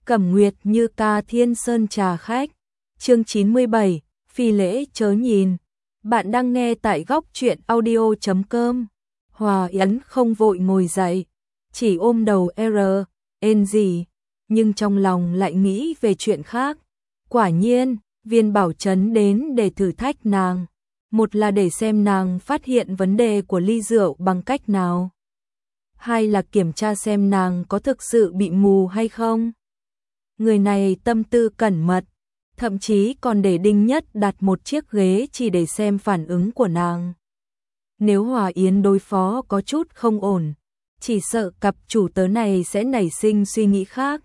Cẩm Nguyệt Như Ca Thiên Sơn trà khách. Chương 97, phi lễ chớ nhìn. Bạn đang nghe tại góc truyện audio.com. Hòa Yến không vội ngồi dậy, chỉ ôm đầu ên gì, nhưng trong lòng lại nghĩ về chuyện khác. Quả nhiên, Viên Bảo Trấn đến để thử thách nàng. Một là để xem nàng phát hiện vấn đề của ly rượu bằng cách nào. Hai là kiểm tra xem nàng có thực sự bị mù hay không. Người này tâm tư cẩn mật, thậm chí còn để Đinh Nhất đặt một chiếc ghế chỉ để xem phản ứng của nàng. Nếu Hòa Yến đối phó có chút không ổn, chỉ sợ cặp chủ tớ này sẽ nảy sinh suy nghĩ khác.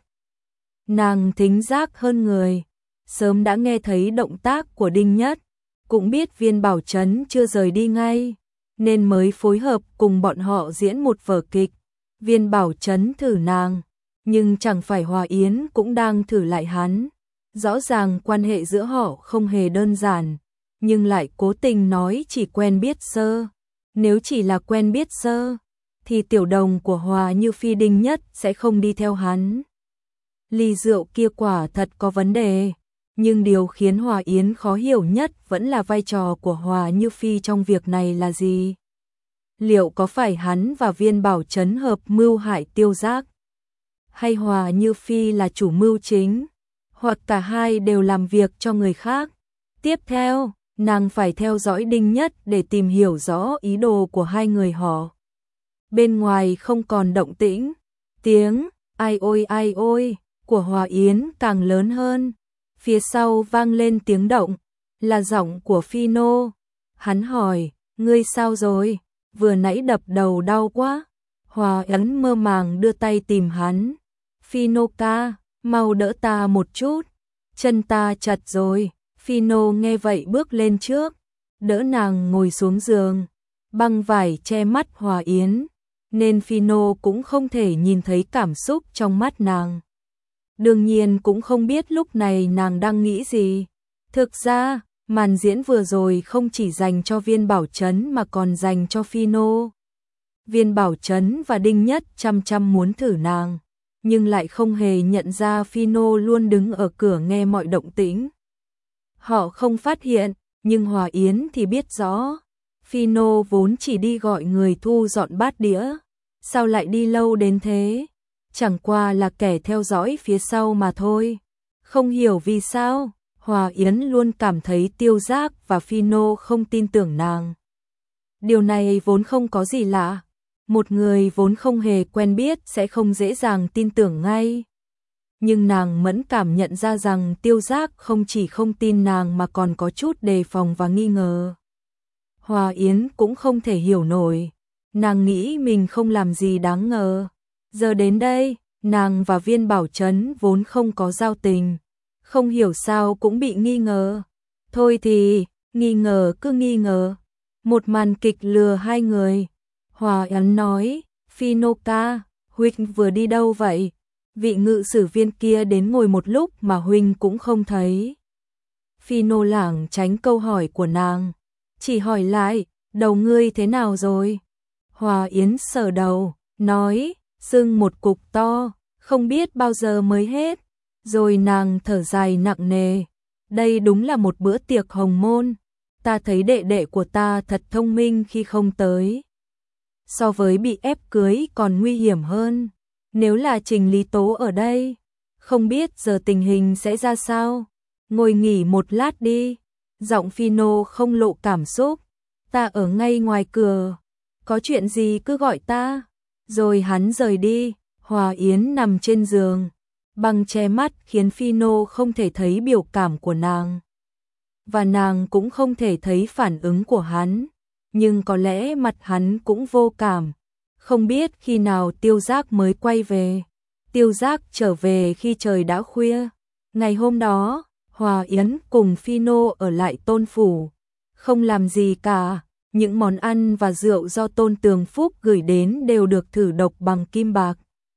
Nàng thính giác hơn người, sớm đã nghe thấy động tác của Đinh Nhất, cũng biết Viên Bảo Trấn chưa rời đi ngay, nên mới phối hợp cùng bọn họ diễn một vở kịch. Viên Bảo Trấn thử nàng, nhưng chẳng phải Hòa Yến cũng đang thử lại hắn. Rõ ràng quan hệ giữa họ không hề đơn giản, nhưng lại cố tình nói chỉ quen biết sơ. Nếu chỉ là quen biết sơ, thì tiểu đồng của Hòa Như Phi Đinh Nhất sẽ không đi theo hắn. Ly rượu kia quả thật có vấn đề, nhưng điều khiến Hòa Yến khó hiểu nhất vẫn là vai trò của Hòa Như Phi trong việc này là gì. Liệu có phải hắn và Viên Bảo Trấn hợp mưu hại Tiêu Giác? Hay Hòa Như Phi là chủ mưu chính? Hoặc cả hai đều làm việc cho người khác? Tiếp theo, nàng phải theo dõi Đinh Nhất để tìm hiểu rõ ý đồ của hai người họ. Bên ngoài không còn động tĩnh, tiếng ai ôi của Hòa Yến càng lớn hơn. Phía sau vang lên tiếng động, là giọng của Phi Nô. Hắn hỏi, ngươi sao rồi? Vừa nãy đập đầu đau quá. Hòa Yến mơ màng đưa tay tìm hắn. Phi Nô ca, mau đỡ ta một chút, chân ta chật rồi. Phi Nô nghe vậy bước lên trước, đỡ nàng ngồi xuống giường. Băng vải che mắt Hòa Yến, nên Phi Nô cũng không thể nhìn thấy cảm xúc trong mắt nàng. Đương nhiên cũng không biết lúc này nàng đang nghĩ gì. Thực ra, màn diễn vừa rồi không chỉ dành cho Viên Bảo Trấn mà còn dành cho Phi Nô. Viên Bảo Trấn và Đinh Nhất chăm muốn thử nàng, nhưng lại không hề nhận ra Phi Nô luôn đứng ở cửa nghe mọi động tĩnh. Họ không phát hiện, nhưng Hòa Yến thì biết rõ. Phi Nô vốn chỉ đi gọi người thu dọn bát đĩa, sao lại đi lâu đến thế? Chẳng qua là kẻ theo dõi phía sau mà thôi. Không hiểu vì sao, Hòa Yến luôn cảm thấy Tiêu Giác và Phi Nô không tin tưởng nàng. Điều này vốn không có gì lạ. Một người vốn không hề quen biết sẽ không dễ dàng tin tưởng ngay. Nhưng nàng mẫn cảm nhận ra rằng Tiêu Giác không chỉ không tin nàng mà còn có chút đề phòng và nghi ngờ. Hòa Yến cũng không thể hiểu nổi. Nàng nghĩ mình không làm gì đáng ngờ. Giờ đến đây, nàng và Viên Bảo Trấn vốn không có giao tình. Không hiểu sao cũng bị nghi ngờ. Thôi thì, nghi ngờ cứ nghi ngờ. Một màn kịch lừa hai người. Hòa Yến nói, Phi Nô ca, huynh vừa đi đâu vậy? Vị ngự sử viên kia đến ngồi một lúc mà huynh cũng không thấy. Phi Nô lảng tránh câu hỏi của nàng, chỉ hỏi lại, đầu ngươi thế nào rồi? Hòa Yến sờ đầu, nói, sưng một cục to, không biết bao giờ mới hết. Rồi nàng thở dài nặng nề, đây đúng là một bữa tiệc hồng môn. Ta thấy đệ đệ của ta thật thông minh khi không tới. So với bị ép cưới còn nguy hiểm hơn. Nếu là Trình Lý Tố ở đây, không biết giờ tình hình sẽ ra sao. Ngồi nghỉ một lát đi. Giọng Phi Nô không lộ cảm xúc. Ta ở ngay ngoài cửa, có chuyện gì cứ gọi ta. Rồi hắn rời đi. Hòa Yến nằm trên giường, băng che mắt khiến Phi Nô không thể thấy biểu cảm của nàng. Và nàng cũng không thể thấy phản ứng của hắn. Nhưng có lẽ mặt hắn cũng vô cảm. Không biết khi nào Tiêu Giác mới quay về. Tiêu Giác trở về khi trời đã khuya. Ngày hôm đó, Hòa Yến cùng Phi Nô ở lại Tôn phủ. Không làm gì cả. Những món ăn và rượu do Tôn Tường Phúc gửi đến đều được thử độc bằng kim bạc.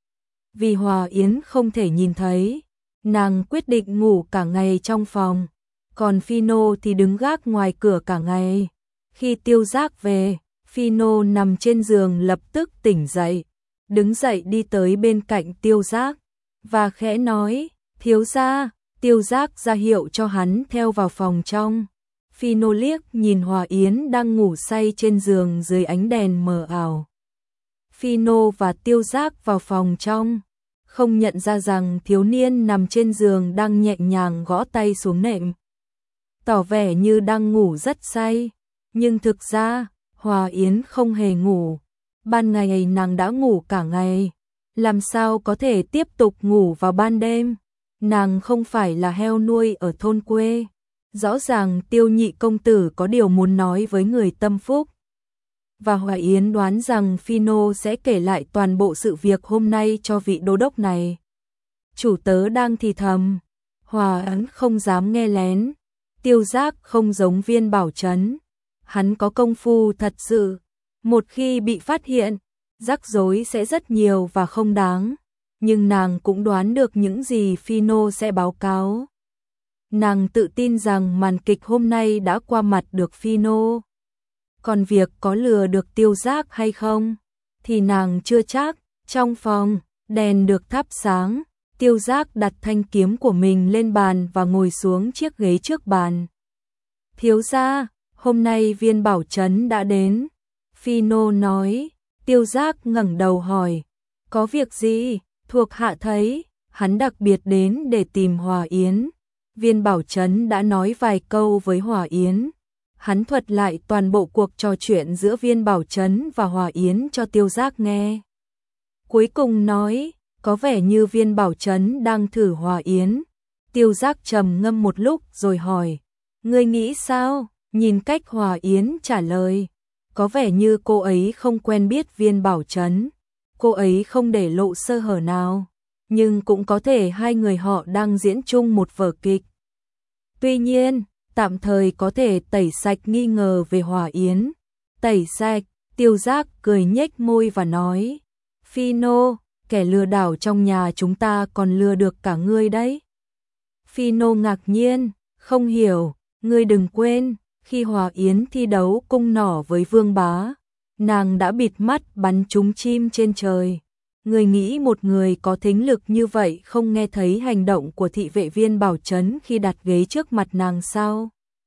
Vì Hòa Yến không thể nhìn thấy, nàng quyết định ngủ cả ngày trong phòng. Còn Phi Nô thì đứng gác ngoài cửa cả ngày. Khi Tiêu Giác về, Phi Nô nằm trên giường lập tức tỉnh dậy, đứng dậy đi tới bên cạnh Tiêu Giác. và khẽ nói, thiếu gia. Tiêu Giác ra hiệu cho hắn theo vào phòng trong. Phi-nô liếc nhìn Hòa Yến đang ngủ say trên giường dưới ánh đèn mờ ảo. Phi-nô và Tiêu Giác vào phòng trong, không nhận ra rằng thiếu niên nằm trên giường đang nhẹ nhàng gõ tay xuống nệm, tỏ vẻ như đang ngủ rất say. Nhưng thực ra, Hòa Yến không hề ngủ. Ban ngày nàng đã ngủ cả ngày, làm sao có thể tiếp tục ngủ vào ban đêm. Nàng không phải là heo nuôi ở thôn quê. Rõ ràng Tiêu nhị công tử có điều muốn nói với người tâm phúc. Và Hòa Yến đoán rằng Phi-nô sẽ kể lại toàn bộ sự việc hôm nay cho vị đô đốc này. Chủ tớ đang thì thầm. Hòa Yến không dám nghe lén. Tiêu Giác không giống Viên Bảo Trấn. Hắn có công phu thật sự. Một khi bị phát hiện, rắc rối sẽ rất nhiều và không đáng. Nhưng nàng cũng đoán được những gì Phi-nô sẽ báo cáo. Nàng tự tin rằng màn kịch hôm nay đã qua mặt được Phi-nô. Còn việc có lừa được Tiêu Giác hay không thì nàng chưa chắc. Trong phòng, đèn được thắp sáng. Tiêu Giác đặt thanh kiếm của mình lên bàn và ngồi xuống chiếc ghế trước bàn. Thiếu gia, hôm nay Viên Bảo Trấn đã đến. Phi-nô nói. Tiêu Giác ngẩng đầu hỏi, có việc gì? Thuộc hạ thấy hắn đặc biệt đến để tìm Hòa Yến. Viên Bảo Trấn đã nói vài câu với Hòa Yến. Hắn thuật lại toàn bộ cuộc trò chuyện giữa Viên Bảo Trấn và Hòa Yến cho Tiêu Giác nghe. Cuối cùng nói, có vẻ như Viên Bảo Trấn đang thử Hòa Yến. Tiêu Giác trầm ngâm một lúc rồi hỏi, ngươi nghĩ sao? Nhìn cách Hòa Yến trả lời, có vẻ như cô ấy không quen biết Viên Bảo Trấn. Cô ấy không để lộ sơ hở nào, nhưng cũng có thể hai người họ đang diễn chung một vở kịch. Tuy nhiên, tạm thời có thể tẩy sạch nghi ngờ về Hòa Yến. Tẩy sạch, Tiêu Giác cười nhếch môi và nói, Phi-nô, kẻ lừa đảo trong nhà chúng ta còn lừa được cả ngươi đấy. Phi-nô ngạc nhiên, không hiểu, ngươi đừng quên, khi Hòa Yến thi đấu cung nỏ với Vương Bá, nàng đã bịt mắt bắn trúng chim trên trời. Người nghĩ một người có thính lực như vậy không nghe thấy hành động của thị vệ Viên Bảo Trấn khi đặt ghế trước mặt nàng sao?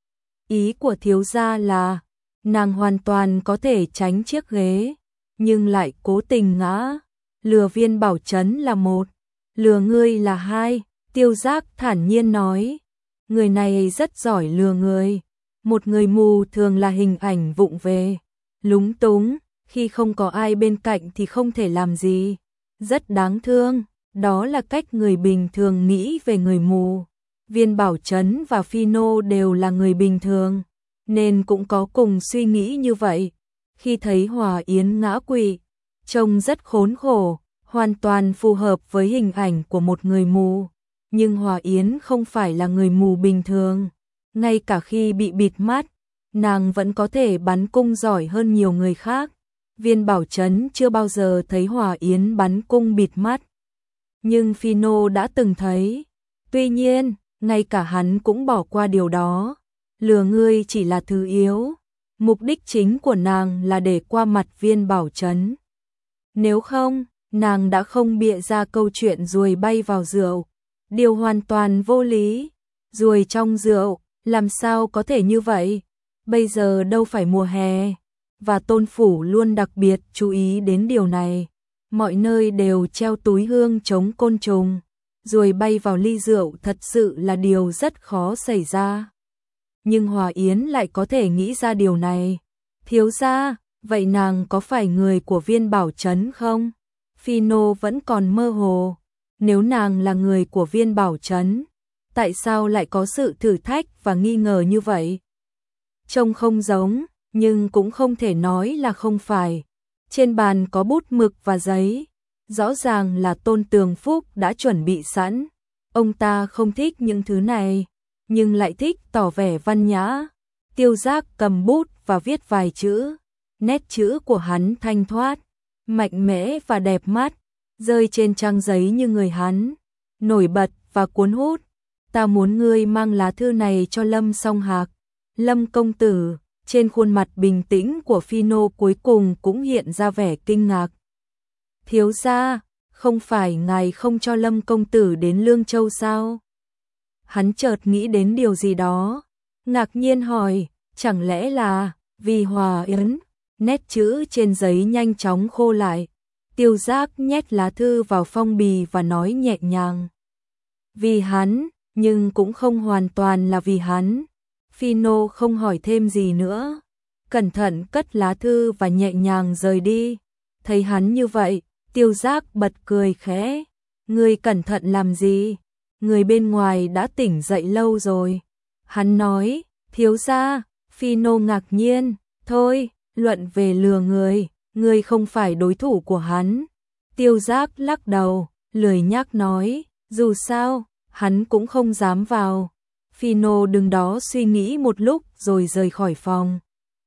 Ý của thiếu gia là, nàng hoàn toàn có thể tránh chiếc ghế, nhưng lại cố tình ngã. Lừa Viên Bảo Trấn là một, lừa ngươi là hai. Tiêu Giác thản nhiên nói, người này rất giỏi lừa người. Một người mù thường là hình ảnh vụng về, lúng túng, khi không có ai bên cạnh thì không thể làm gì. Rất đáng thương, đó là cách người bình thường nghĩ về người mù. Viên Bảo Trấn và Phi-nô đều là người bình thường, nên cũng có cùng suy nghĩ như vậy. Khi thấy Hòa Yến ngã quỵ, trông rất khốn khổ, hoàn toàn phù hợp với hình ảnh của một người mù. Nhưng Hòa Yến không phải là người mù bình thường. Ngay cả khi bị bịt mắt, nàng vẫn có thể bắn cung giỏi hơn nhiều người khác. Viên Bảo Trấn chưa bao giờ thấy Hòa Yến bắn cung bịt mắt, nhưng Phi-nô đã từng thấy. Tuy nhiên, ngay cả hắn cũng bỏ qua điều đó. Lừa ngươi chỉ là thứ yếu. Mục đích chính của nàng là để qua mặt Viên Bảo Trấn. Nếu không, nàng đã không bịa ra câu chuyện ruồi bay vào rượu. Điều hoàn toàn vô lý. Ruồi trong rượu, làm sao có thể như vậy? Bây giờ đâu phải mùa hè, và Tôn phủ luôn đặc biệt chú ý đến điều này. Mọi nơi đều treo túi hương chống côn trùng. Ruồi bay vào ly rượu thật sự là điều rất khó xảy ra. Nhưng Hòa Yến lại có thể nghĩ ra điều này. Thiếu gia, vậy nàng có phải người của Viên Bảo Trấn không? Phi-nô vẫn còn mơ hồ. Nếu nàng là người của Viên Bảo Trấn, tại sao lại có sự thử thách và nghi ngờ như vậy? Trông không giống, nhưng cũng không thể nói là không phải. Trên bàn có bút mực và giấy. Rõ ràng là Tôn Tường Phúc đã chuẩn bị sẵn. Ông ta không thích những thứ này, nhưng lại thích tỏ vẻ văn nhã. Tiêu Giác cầm bút và viết vài chữ. Nét chữ của hắn thanh thoát, mạnh mẽ và đẹp mắt, rơi trên trang giấy như người hắn. Nổi bật và cuốn hút. Ta muốn ngươi mang lá thư này cho Lâm Song Hạc. Lâm công tử. Trên khuôn mặt bình tĩnh của Phi-nô cuối cùng cũng hiện ra vẻ kinh ngạc. Thiếu gia, không phải ngài không cho Lâm công tử đến Lương Châu sao? Hắn chợt nghĩ đến điều gì đó, ngạc nhiên hỏi, chẳng lẽ là vì Hòa Yến? Nét chữ trên giấy nhanh chóng khô lại. Tiêu Giác nhét lá thư vào phong bì và nói nhẹ nhàng. Vì hắn, nhưng cũng không hoàn toàn là vì hắn. Phino không hỏi thêm gì nữa. Cẩn thận cất lá thư và nhẹ nhàng rời đi. Thấy hắn như vậy, Tiêu Giác bật cười khẽ. Ngươi cẩn thận làm gì? Người bên ngoài đã tỉnh dậy lâu rồi. Hắn nói, thiếu gia. Phino ngạc nhiên, thôi, luận về lừa người không phải đối thủ của hắn. Tiêu Giác lắc đầu, lười nhác nói, dù sao, hắn cũng không dám vào. Phino đứng đó suy nghĩ một lúc rồi rời khỏi phòng.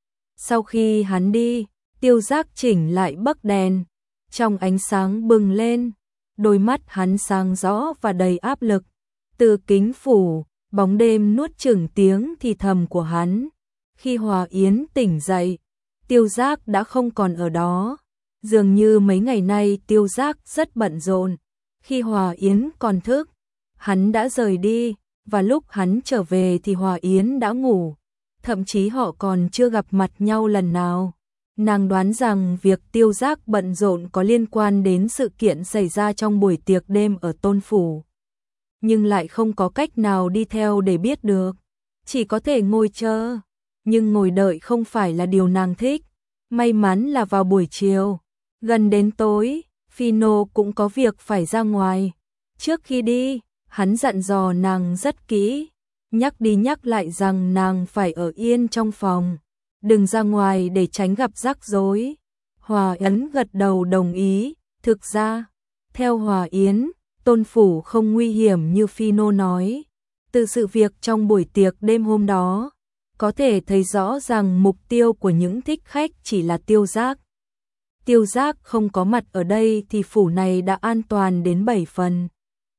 Sau khi hắn đi, Tiêu Giác chỉnh lại bấc đèn, trong ánh sáng bừng lên, đôi mắt hắn sáng rõ và đầy áp lực. Từ kính phủ, bóng đêm nuốt chửng tiếng thì thầm của hắn. Khi Hòa Yến tỉnh dậy, Tiêu Giác đã không còn ở đó. Dường như mấy ngày nay Tiêu Giác rất bận rộn. Khi Hòa Yến còn thức, hắn đã rời đi, và lúc hắn trở về thì Hòa Yến đã ngủ. Thậm chí họ còn chưa gặp mặt nhau lần nào. Nàng đoán rằng việc Tiêu Giác bận rộn có liên quan đến sự kiện xảy ra trong buổi tiệc đêm ở Tôn Phủ. Nhưng lại không có cách nào đi theo để biết được. Chỉ có thể ngồi chờ. Nhưng ngồi đợi không phải là điều nàng thích. May mắn là vào buổi chiều, gần đến tối, Phino cũng có việc phải ra ngoài. Trước khi đi, hắn dặn dò nàng rất kỹ, nhắc đi nhắc lại rằng nàng phải ở yên trong phòng, đừng ra ngoài để tránh gặp rắc rối. Hòa Yến gật đầu đồng ý. Thực ra, theo Hòa Yến, Tôn Phủ không nguy hiểm như Phino nói. Từ sự việc trong buổi tiệc đêm hôm đó, có thể thấy rõ rằng mục tiêu của những thích khách chỉ là Tiêu Giác. Tiêu Giác không có mặt ở đây thì phủ này đã an toàn đến 7 phần.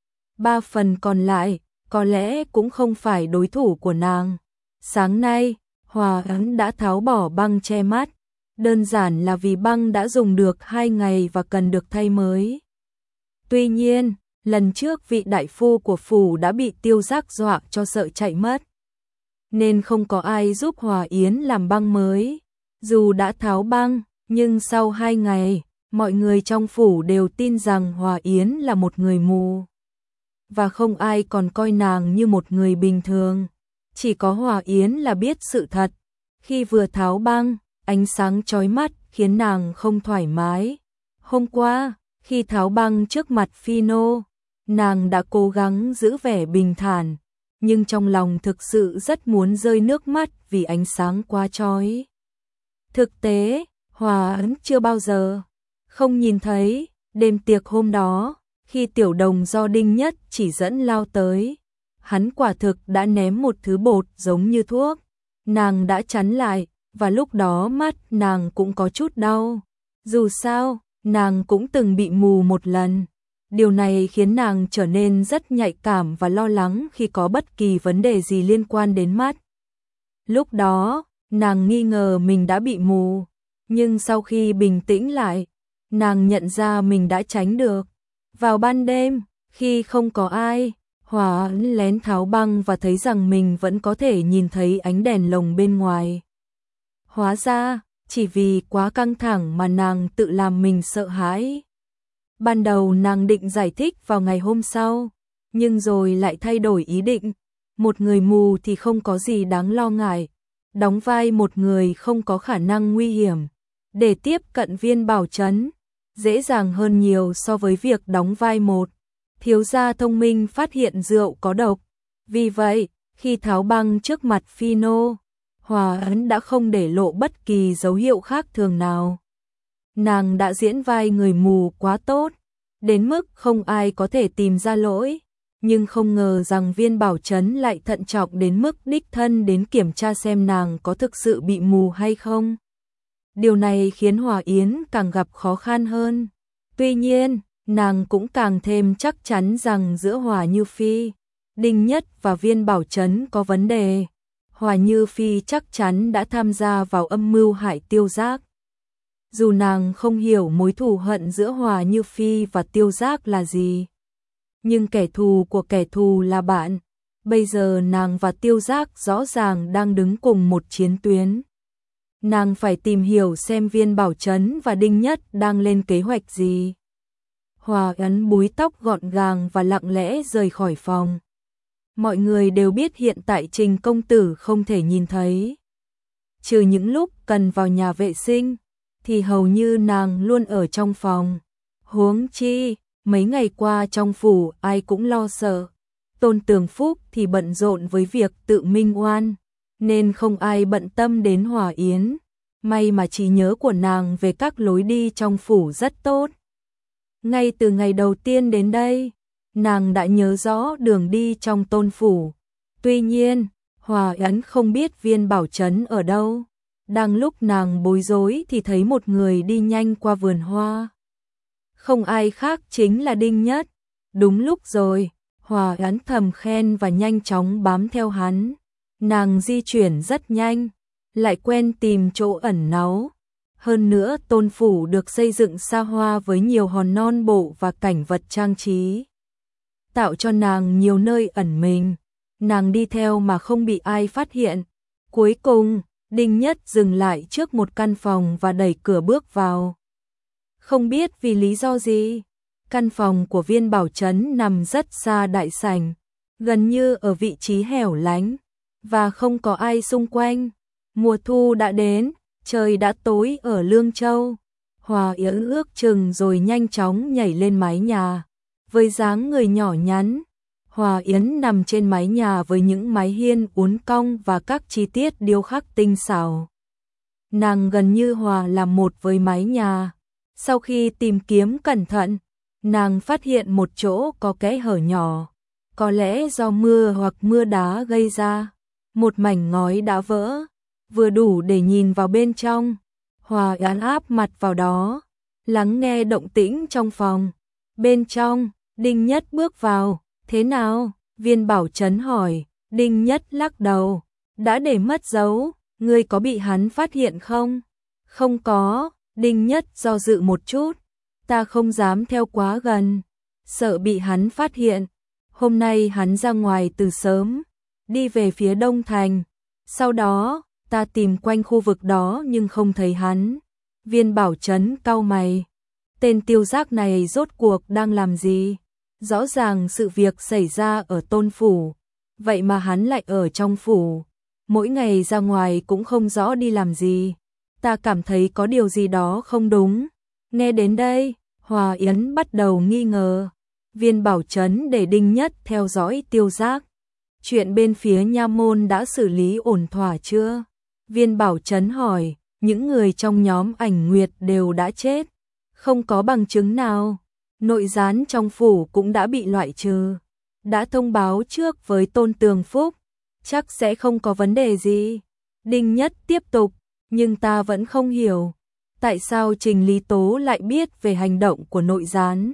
3 phần còn lại, có lẽ cũng không phải đối thủ của nàng. Sáng nay, Hòa Yến đã tháo bỏ băng che mắt. Đơn giản là vì băng đã dùng được 2 ngày và cần được thay mới. Tuy nhiên, lần trước vị đại phu của phủ đã bị Tiêu Giác dọa cho sợ chạy mất, nên không có ai giúp Hòa Yến làm băng mới. Dù đã tháo băng, nhưng sau 2 ngày, mọi người trong phủ đều tin rằng Hòa Yến là một người mù. Và không ai còn coi nàng như một người bình thường. Chỉ có Hòa Yến là biết sự thật. Khi vừa tháo băng, ánh sáng chói mắt khiến nàng không thoải mái. Hôm qua, khi tháo băng trước mặt Phino, nàng đã cố gắng giữ vẻ bình thản, nhưng trong lòng thực sự rất muốn rơi nước mắt vì ánh sáng quá chói. Thực tế, Hòa Yến chưa bao giờ không nhìn thấy. Đêm tiệc hôm đó, khi Tiểu Đồng do Đinh Nhất chỉ dẫn lao tới, hắn quả thực đã ném một thứ bột giống như thuốc. Nàng đã chắn lại, và lúc đó mắt nàng cũng có chút đau. Dù sao, nàng cũng từng bị mù một lần. Điều này khiến nàng trở nên rất nhạy cảm và lo lắng khi có bất kỳ vấn đề gì liên quan đến mắt. Lúc đó, nàng nghi ngờ mình đã bị mù, nhưng sau khi bình tĩnh lại, nàng nhận ra mình đã tránh được. Vào ban đêm, khi không có ai, Hòa Yến lén tháo băng và thấy rằng mình vẫn có thể nhìn thấy ánh đèn lồng bên ngoài. Hóa ra, chỉ vì quá căng thẳng mà nàng tự làm mình sợ hãi. Ban đầu nàng định giải thích vào ngày hôm sau, nhưng rồi lại thay đổi ý định. Một người mù thì không có gì đáng lo ngại. Đóng vai một người không có khả năng nguy hiểm, để tiếp cận Viên Bảo Trấn, dễ dàng hơn nhiều so với việc đóng vai một thiếu gia thông minh phát hiện rượu có độc. Vì vậy, khi tháo băng trước mặt Phino, Hòa Yến đã không để lộ bất kỳ dấu hiệu khác thường nào. Nàng đã diễn vai người mù quá tốt, đến mức không ai có thể tìm ra lỗi, nhưng không ngờ rằng Viên Bảo Trấn lại thận trọng đến mức đích thân đến kiểm tra xem nàng có thực sự bị mù hay không. Điều này khiến Hòa Yến càng gặp khó khăn hơn. Tuy nhiên, nàng cũng càng thêm chắc chắn rằng giữa Hòa Như Phi, Đinh Nhất và Viên Bảo Trấn có vấn đề. Hòa Như Phi chắc chắn đã tham gia vào âm mưu hại Tiêu Giác. Dù nàng không hiểu mối thù hận giữa Hòa Như Phi và Tiêu Giác là gì, nhưng kẻ thù của kẻ thù là bạn. Bây giờ nàng và Tiêu Giác rõ ràng đang đứng cùng một chiến tuyến. Nàng phải tìm hiểu xem Viên Bảo Trấn và Đinh Nhất đang lên kế hoạch gì. Hòa Ấn búi tóc gọn gàng và lặng lẽ rời khỏi phòng. Mọi người đều biết hiện tại Trình công tử không thể nhìn thấy. Trừ những lúc cần vào nhà vệ sinh, thì hầu như nàng luôn ở trong phòng. Huống chi, mấy ngày qua trong phủ ai cũng lo sợ. Tôn Tường Phúc thì bận rộn với việc tự minh oan, nên không ai bận tâm đến Hòa Yến. May mà trí nhớ của nàng về các lối đi trong phủ rất tốt. Ngay từ ngày đầu tiên đến đây, nàng đã nhớ rõ đường đi trong Tôn phủ. Tuy nhiên, Hòa Yến không biết Viên Bảo Trấn ở đâu. Đang lúc nàng bối rối thì thấy một người đi nhanh qua vườn hoa. Không ai khác chính là Đinh Nhất. Đúng lúc rồi, Hòa Yến thầm khen và nhanh chóng bám theo hắn. Nàng di chuyển rất nhanh, lại quen tìm chỗ ẩn náu. Hơn nữa Tôn phủ được xây dựng xa hoa với nhiều hòn non bộ và cảnh vật trang trí, tạo cho nàng nhiều nơi ẩn mình. Nàng đi theo mà không bị ai phát hiện. Cuối cùng, Đinh Nhất dừng lại trước một căn phòng và đẩy cửa bước vào. Không biết vì lý do gì, căn phòng của Viên Bảo Trấn nằm rất xa đại sảnh, gần như ở vị trí hẻo lánh, và không có ai xung quanh. Mùa thu đã đến, trời đã tối ở Lương Châu. Hòa Yến ước chừng rồi nhanh chóng nhảy lên mái nhà. Với dáng người nhỏ nhắn, Hòa Yến nằm trên mái nhà với những mái hiên uốn cong và các chi tiết điêu khắc tinh xảo. Nàng gần như hòa làm một với mái nhà. Sau khi tìm kiếm cẩn thận, nàng phát hiện một chỗ có kẽ hở nhỏ, có lẽ do mưa hoặc mưa đá gây ra. Một mảnh ngói đã vỡ, vừa đủ để nhìn vào bên trong. Hòa Yến áp mặt vào đó, lắng nghe động tĩnh trong phòng. Bên trong, Đinh Nhất bước vào. Thế nào? Viên Bảo Trấn hỏi. Đinh Nhất lắc đầu. Đã để mất dấu, ngươi có bị hắn phát hiện không? Không có. Đinh Nhất do dự một chút. Ta không dám theo quá gần, sợ bị hắn phát hiện. Hôm nay hắn ra ngoài từ sớm, đi về phía Đông Thành. Sau đó, ta tìm quanh khu vực đó nhưng không thấy hắn. Viên Bảo Trấn cau mày. Tên Tiêu Giác này rốt cuộc đang làm gì? Rõ ràng sự việc xảy ra ở Tôn phủ, vậy mà hắn lại ở trong phủ. Mỗi ngày ra ngoài cũng không rõ đi làm gì. Ta cảm thấy có điều gì đó không đúng. Nghe đến đây, Hòa Yến bắt đầu nghi ngờ. Viên Bảo Trấn để Đinh Nhất theo dõi Tiêu Giác. Chuyện bên phía nha môn đã xử lý ổn thỏa chưa? Viên Bảo Trấn hỏi. Những người trong nhóm Ảnh Nguyệt đều đã chết, không có bằng chứng nào. Nội gián trong phủ cũng đã bị loại trừ. Đã thông báo trước với Tôn Tường Phúc, chắc sẽ không có vấn đề gì. Đinh Nhất tiếp tục. Nhưng ta vẫn không hiểu, tại sao Trình Lý Tố lại biết về hành động của nội gián.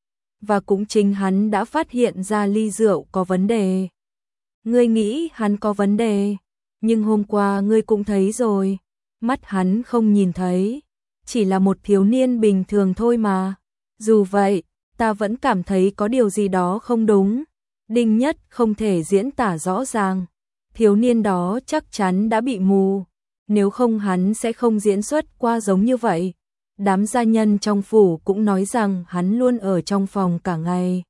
Và cũng chính hắn đã phát hiện ra ly rượu có vấn đề. Ngươi nghĩ hắn có vấn đề, nhưng hôm qua ngươi cũng thấy rồi, mắt hắn không nhìn thấy, chỉ là một thiếu niên bình thường thôi mà. Dù vậy, ta vẫn cảm thấy có điều gì đó không đúng. Đinh Nhất không thể diễn tả rõ ràng. Thiếu niên đó chắc chắn đã bị mù, nếu không hắn sẽ không diễn xuất qua giống như vậy. Đám gia nhân trong phủ cũng nói rằng hắn luôn ở trong phòng cả ngày.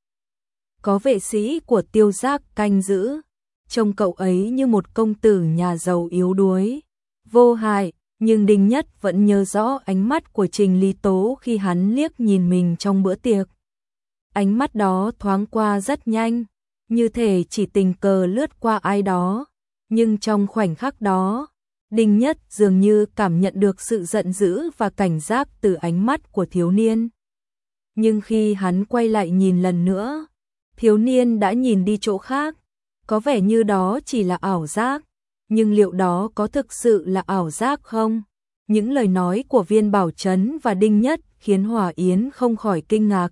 Có vệ sĩ của Tiêu Giác canh giữ, trông cậu ấy như một công tử nhà giàu yếu đuối, vô hại, nhưng Đinh Nhất vẫn nhớ rõ ánh mắt của Trình Lý Tố khi hắn liếc nhìn mình trong bữa tiệc. Ánh mắt đó thoáng qua rất nhanh, như thể chỉ tình cờ lướt qua ai đó, nhưng trong khoảnh khắc đó, Đinh Nhất dường như cảm nhận được sự giận dữ và cảnh giác từ ánh mắt của thiếu niên. Nhưng khi hắn quay lại nhìn lần nữa, thiếu niên đã nhìn đi chỗ khác. Có vẻ như đó chỉ là ảo giác, nhưng liệu đó có thực sự là ảo giác không? Những lời nói của Viên Bảo Trấn và Đinh Nhất khiến Hòa Yến không khỏi kinh ngạc.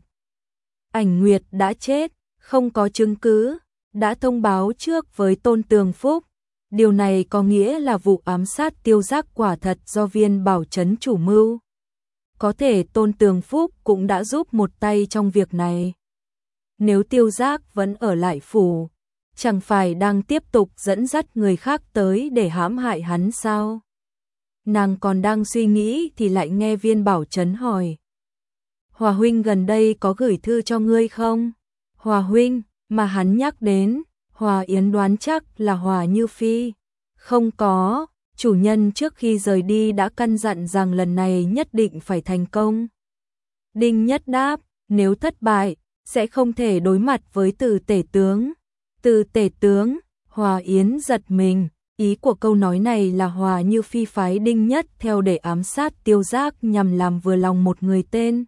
Ảnh Nguyệt đã chết, không có chứng cứ, đã thông báo trước với Tôn Tường Phúc. Điều này có nghĩa là vụ ám sát Tiêu Giác quả thật do Viên Bảo Trấn chủ mưu. có thể Tôn Tường Phúc cũng đã giúp một tay trong việc này. Nếu Tiêu Giác vẫn ở lại phủ, chẳng phải đang tiếp tục dẫn dắt người khác tới để hãm hại hắn sao? Nàng còn đang suy nghĩ thì lại nghe Viên Bảo Trấn hỏi. Hòa huynh gần đây có gửi thư cho ngươi không? Hòa huynh mà hắn nhắc đến, Hòa Yến đoán chắc là Hòa Như Phi. Không có, chủ nhân trước khi rời đi đã căn dặn rằng lần này nhất định phải thành công. Đinh Nhất đáp, nếu thất bại, sẽ không thể đối mặt với Từ tể tướng. Từ tể tướng, Hòa Yến giật mình, ý của câu nói này là Hòa Như Phi phái Đinh Nhất theo để ám sát Tiêu Giác nhằm làm vừa lòng một người tên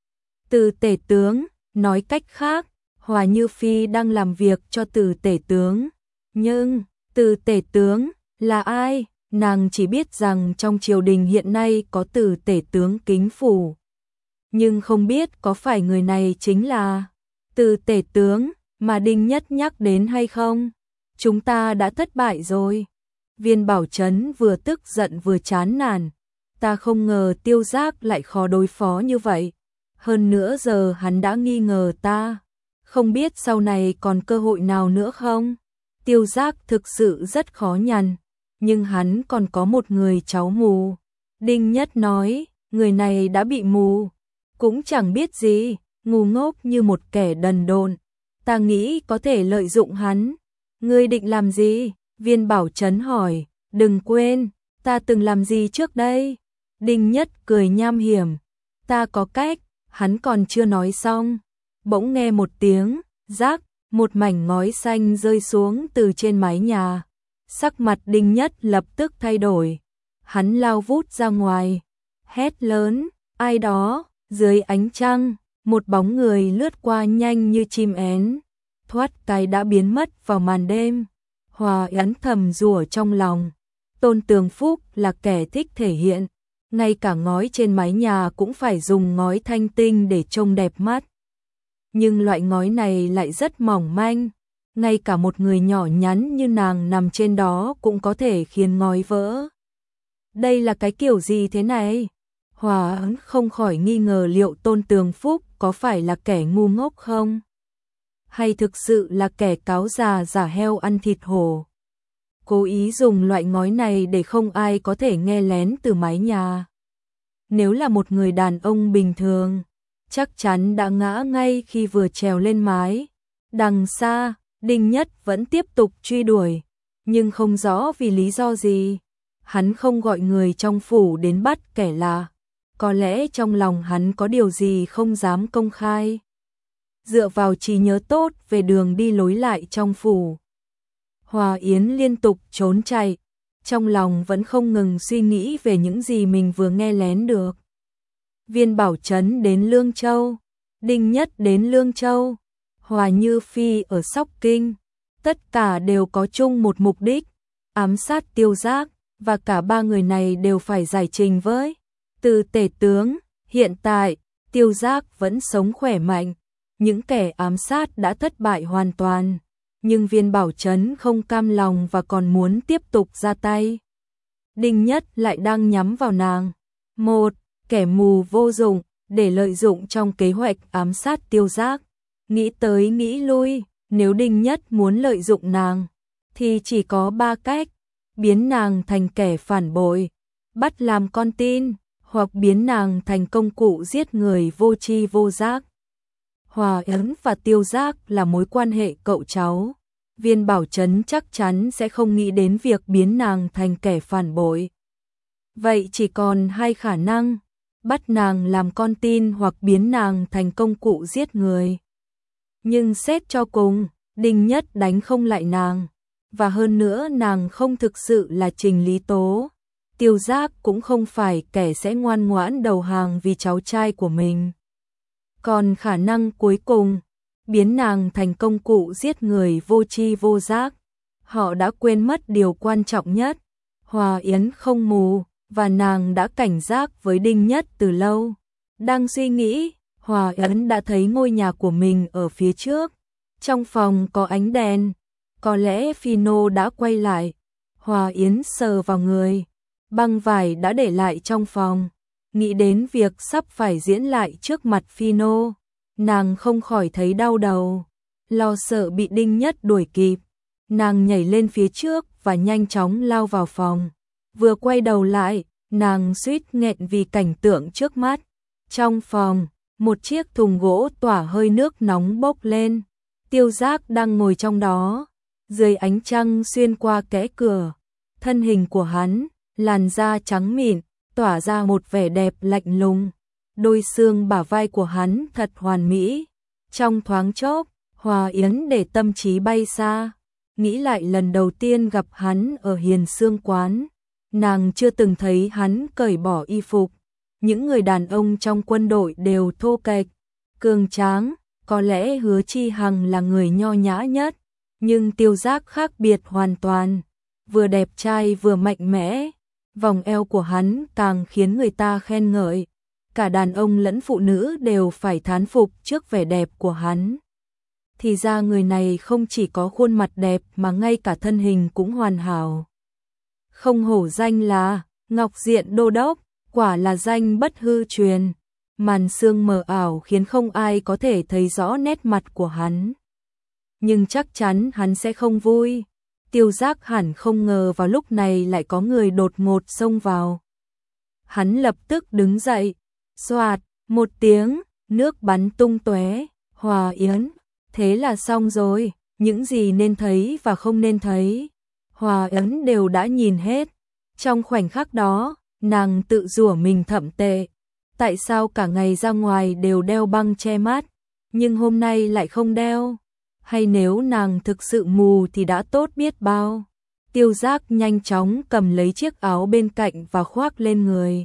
Từ tể tướng, nói cách khác, Hòa Như Phi đang làm việc cho Từ tể tướng. Nhưng, Từ tể tướng là ai? Nàng chỉ biết rằng trong triều đình hiện nay có Từ tể tướng Kính Phủ. Nhưng không biết có phải người này chính là Từ tể tướng mà Đinh Nhất nhắc đến hay không? Chúng ta đã thất bại rồi. Viên Bảo Trấn vừa tức giận vừa chán nản. Ta không ngờ Tiêu Giác lại khó đối phó như vậy. Hơn nữa giờ hắn đã nghi ngờ ta. Không biết sau này còn cơ hội nào nữa không? Tiêu Giác thực sự rất khó nhằn. Nhưng hắn còn có một người cháu mù. Đinh Nhất nói, người này đã bị mù. Cũng chẳng biết gì, ngu ngốc như một kẻ đần độn. Ta nghĩ có thể lợi dụng hắn. Ngươi định làm gì? Viên Bảo Trấn hỏi. Đừng quên, ta từng làm gì trước đây? Đinh Nhất cười nham hiểm. Ta có cách. Hắn còn chưa nói xong. Bỗng nghe một tiếng, rác, một mảnh ngói xanh rơi xuống từ trên mái nhà. Sắc mặt Đinh Nhất lập tức thay đổi. Hắn lao vút ra ngoài. Hét lớn, ai đó? Dưới ánh trăng, một bóng người lướt qua nhanh như chim én. Thoát cái đã biến mất vào màn đêm. Hòa Yến thầm rủa trong lòng. Tôn Tường Phúc là kẻ thích thể hiện. Ngay cả ngói trên mái nhà cũng phải dùng ngói thanh tinh để trông đẹp mắt. Nhưng loại ngói này lại rất mỏng manh. Ngay cả một người nhỏ nhắn như nàng nằm trên đó cũng có thể khiến ngói vỡ. Đây là cái kiểu gì thế này? Hòa Yến không khỏi nghi ngờ liệu Tôn Tường Phúc có phải là kẻ ngu ngốc không? Hay thực sự là kẻ cáo già giả heo ăn thịt hổ? Cố ý dùng loại ngói này để không ai có thể nghe lén từ mái nhà. Nếu là một người đàn ông bình thường, chắc chắn đã ngã ngay khi vừa trèo lên mái. Đằng xa, Đinh Nhất vẫn tiếp tục truy đuổi, nhưng không rõ vì lý do gì. Hắn không gọi người trong phủ đến bắt kẻ lạ. Có lẽ trong lòng hắn có điều gì không dám công khai. Dựa vào trí nhớ tốt về đường đi lối lại trong phủ, Hòa Yến liên tục trốn chạy, trong lòng vẫn không ngừng suy nghĩ về những gì mình vừa nghe lén được. Viên Bảo Trấn đến Lương Châu, Đinh Nhất đến Lương Châu, Hòa Như Phi ở Sóc Kinh, tất cả đều có chung một mục đích, ám sát Tiêu Giác, và cả ba người này đều phải giải trình với Từ tể tướng. Hiện tại, Tiêu Giác vẫn sống khỏe mạnh, những kẻ ám sát đã thất bại hoàn toàn. Nhưng Viên Bảo Trấn không cam lòng và còn muốn tiếp tục ra tay. Đinh Nhất lại đang nhắm vào nàng. Một kẻ mù vô dụng, để lợi dụng trong kế hoạch ám sát Tiêu Giác. Nghĩ tới nghĩ lui, nếu Đinh Nhất muốn lợi dụng nàng, thì chỉ có ba cách. Biến nàng thành kẻ phản bội, bắt làm con tin, hoặc biến nàng thành công cụ giết người vô tri vô giác. Hòa Yến và Tiêu Giác là mối quan hệ cậu cháu. Viên Bảo Trấn chắc chắn sẽ không nghĩ đến việc biến nàng thành kẻ phản bội. Vậy chỉ còn hai khả năng, bắt nàng làm con tin hoặc biến nàng thành công cụ giết người. Nhưng xét cho cùng, Đinh Nhất đánh không lại nàng. Và hơn nữa nàng không thực sự là Trình Lý Tố. Tiêu Giác cũng không phải kẻ sẽ ngoan ngoãn đầu hàng vì cháu trai của mình. Còn khả năng cuối cùng, biến nàng thành công cụ giết người vô tri vô giác. Họ đã quên mất điều quan trọng nhất. Hòa Yến không mù, và nàng đã cảnh giác với Đinh Nhất từ lâu. Đang suy nghĩ, Hòa Yến đã thấy ngôi nhà của mình ở phía trước. Trong phòng có ánh đèn. Có lẽ Phino đã quay lại. Hòa Yến sờ vào người. Băng vải đã để lại trong phòng. Nghĩ đến việc sắp phải diễn lại trước mặt Phi Nô, nàng không khỏi thấy đau đầu, lo sợ bị Đinh Nhất đuổi kịp. Nàng nhảy lên phía trước và nhanh chóng lao vào phòng. Vừa quay đầu lại, nàng suýt nghẹn vì cảnh tượng trước mắt. Trong phòng, một chiếc thùng gỗ tỏa hơi nước nóng bốc lên. Tiêu Giác đang ngồi trong đó, dưới ánh trăng xuyên qua kẽ cửa. Thân hình của hắn, làn da trắng mịn, tỏa ra một vẻ đẹp lạnh lùng. Đôi xương bả vai của hắn thật hoàn mỹ. Trong thoáng chốc, Hòa Yến để tâm trí bay xa, nghĩ lại lần đầu tiên gặp hắn ở Hiền Xương quán. Nàng chưa từng thấy hắn cởi bỏ y phục. Những người đàn ông trong quân đội đều thô kệch, cường tráng, có lẽ Hứa Chi Hằng là người nho nhã nhất, nhưng Tiêu Giác khác biệt hoàn toàn, vừa đẹp trai vừa mạnh mẽ, vòng eo của hắn càng khiến người ta khen ngợi, cả đàn ông lẫn phụ nữ đều phải thán phục trước vẻ đẹp của hắn. Thì ra người này không chỉ có khuôn mặt đẹp mà ngay cả thân hình cũng hoàn hảo. Không hổ danh là Ngọc Diện Đô Đốc, quả là danh bất hư truyền. Màn sương mờ ảo khiến không ai có thể thấy rõ nét mặt của hắn. Nhưng chắc chắn hắn sẽ không vui. Tiêu Giác hẳn không ngờ vào lúc này lại có người đột ngột xông vào. Hắn lập tức đứng dậy, xoạt, một tiếng, nước bắn tung tóe. Hòa Yến, thế là xong rồi, những gì nên thấy và không nên thấy, Hòa Yến đều đã nhìn hết. Trong khoảnh khắc đó, nàng tự rủa mình thậm tệ. Tại sao cả ngày ra ngoài đều đeo băng che mắt, nhưng hôm nay lại không đeo? Hay nếu nàng thực sự mù thì đã tốt biết bao. Tiêu Giác nhanh chóng cầm lấy chiếc áo bên cạnh và khoác lên người.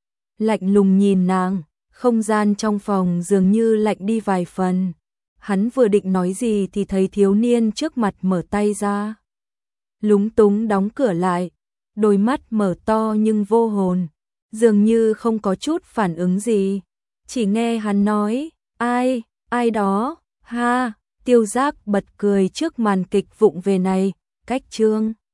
Lạnh lùng nhìn nàng, không gian trong phòng dường như lạnh đi vài phần. Hắn vừa định nói gì thì thấy thiếu niên trước mặt mở tay ra. Lúng túng đóng cửa lại, đôi mắt mở to nhưng vô hồn, dường như không có chút phản ứng gì. Chỉ nghe hắn nói, ai đó, ha, Tiêu Giác bật cười trước màn kịch vụng về này, cách chương.